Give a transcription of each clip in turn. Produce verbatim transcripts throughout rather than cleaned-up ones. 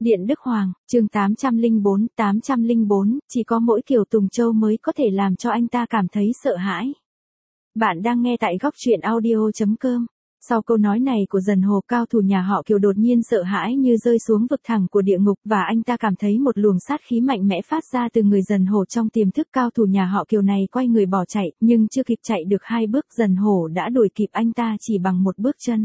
Điện Đức Hoàng, chương tám trăm lẻ bốn, tám trăm lẻ bốn, chỉ có mỗi Kiều Tùng Châu mới có thể làm cho anh ta cảm thấy sợ hãi. Bạn đang nghe tại góc truyện audio chấm com. Sau câu nói này của Dần Hồ, cao thủ nhà họ Kiều đột nhiên sợ hãi như rơi xuống vực thẳm của địa ngục, và anh ta cảm thấy một luồng sát khí mạnh mẽ phát ra từ người Dần Hồ. Trong tiềm thức, cao thủ nhà họ Kiều này quay người bỏ chạy, nhưng chưa kịp chạy được hai bước, Dần Hổ đã đuổi kịp anh ta chỉ bằng một bước chân.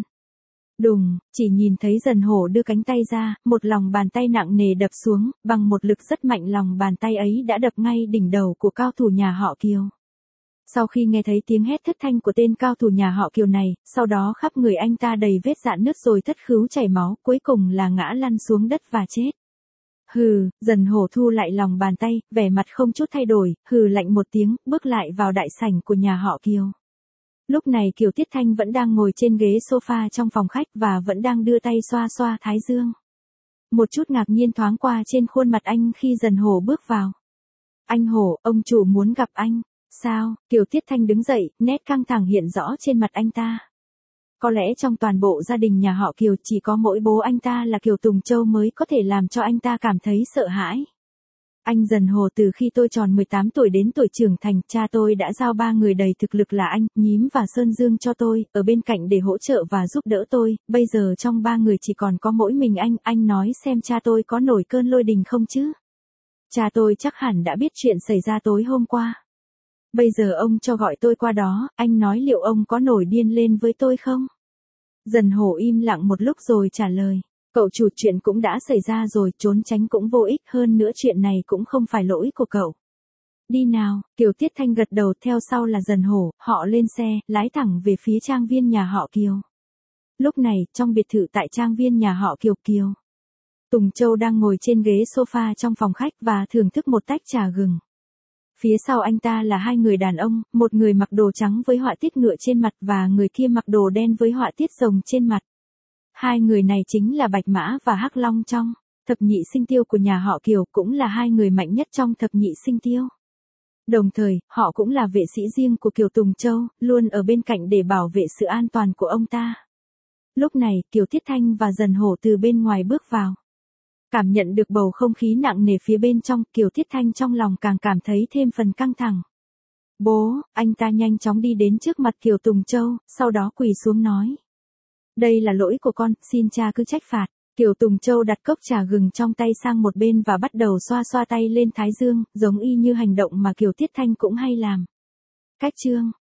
Đùng, chỉ nhìn thấy Dần Hổ đưa cánh tay ra, một lòng bàn tay nặng nề đập xuống, bằng một lực rất mạnh, lòng bàn tay ấy đã đập ngay đỉnh đầu của cao thủ nhà họ Kiều. Sau khi nghe thấy tiếng hét thất thanh của tên cao thủ nhà họ Kiều này, sau đó khắp người anh ta đầy vết rạn nứt rồi thất khứu chảy máu, cuối cùng là ngã lăn xuống đất và chết. Hừ, Dần Hổ thu lại lòng bàn tay, vẻ mặt không chút thay đổi, hừ lạnh một tiếng, bước lại vào đại sảnh của nhà họ Kiều. Lúc này Kiều Tiết Thanh vẫn đang ngồi trên ghế sofa trong phòng khách và vẫn đang đưa tay xoa xoa thái dương. Một chút ngạc nhiên thoáng qua trên khuôn mặt anh khi Dần Hổ bước vào. Anh Hổ, ông chủ muốn gặp anh. Sao? Kiều Tiết Thanh đứng dậy, nét căng thẳng hiện rõ trên mặt anh ta. Có lẽ trong toàn bộ gia đình nhà họ Kiều chỉ có mỗi bố anh ta là Kiều Tùng Châu mới có thể làm cho anh ta cảm thấy sợ hãi. Anh Dần Hồ, từ khi tôi tròn mười tám tuổi đến tuổi trưởng thành, cha tôi đã giao ba người đầy thực lực là anh, Nhím và Sơn Dương cho tôi, ở bên cạnh để hỗ trợ và giúp đỡ tôi, bây giờ trong ba người chỉ còn có mỗi mình anh, anh nói xem cha tôi có nổi cơn lôi đình không chứ? Cha tôi chắc hẳn đã biết chuyện xảy ra tối hôm qua. Bây giờ ông cho gọi tôi qua đó, anh nói liệu ông có nổi điên lên với tôi không? Dần Hổ im lặng một lúc rồi trả lời. Cậu chủ, chuyện cũng đã xảy ra rồi, trốn tránh cũng vô ích, hơn nữa chuyện này cũng không phải lỗi của cậu. Đi nào, Kiều Tiết Thanh gật đầu, theo sau là Dần Hổ, họ lên xe, lái thẳng về phía trang viên nhà họ Kiều. Lúc này, trong biệt thự tại trang viên nhà họ Kiều Kiều, Tùng Châu đang ngồi trên ghế sofa trong phòng khách và thưởng thức một tách trà gừng. Phía sau anh ta là hai người đàn ông, một người mặc đồ trắng với họa tiết ngựa trên mặt và người kia mặc đồ đen với họa tiết rồng trên mặt. Hai người này chính là Bạch Mã và Hắc Long trong thập nhị sinh tiêu của nhà họ Kiều, cũng là hai người mạnh nhất trong thập nhị sinh tiêu. Đồng thời, họ cũng là vệ sĩ riêng của Kiều Tùng Châu, luôn ở bên cạnh để bảo vệ sự an toàn của ông ta. Lúc này, Kiều Tiết Thanh và Dần Hổ từ bên ngoài bước vào. Cảm nhận được bầu không khí nặng nề phía bên trong, Kiều Tiết Thanh trong lòng càng cảm thấy thêm phần căng thẳng. Bố, anh ta nhanh chóng đi đến trước mặt Kiều Tùng Châu, sau đó quỳ xuống nói. Đây là lỗi của con, xin cha cứ trách phạt. Kiều Tùng Châu đặt cốc trà gừng trong tay sang một bên và bắt đầu xoa xoa tay lên thái dương, giống y như hành động mà Kiều Tiết Thanh cũng hay làm. Cách chương,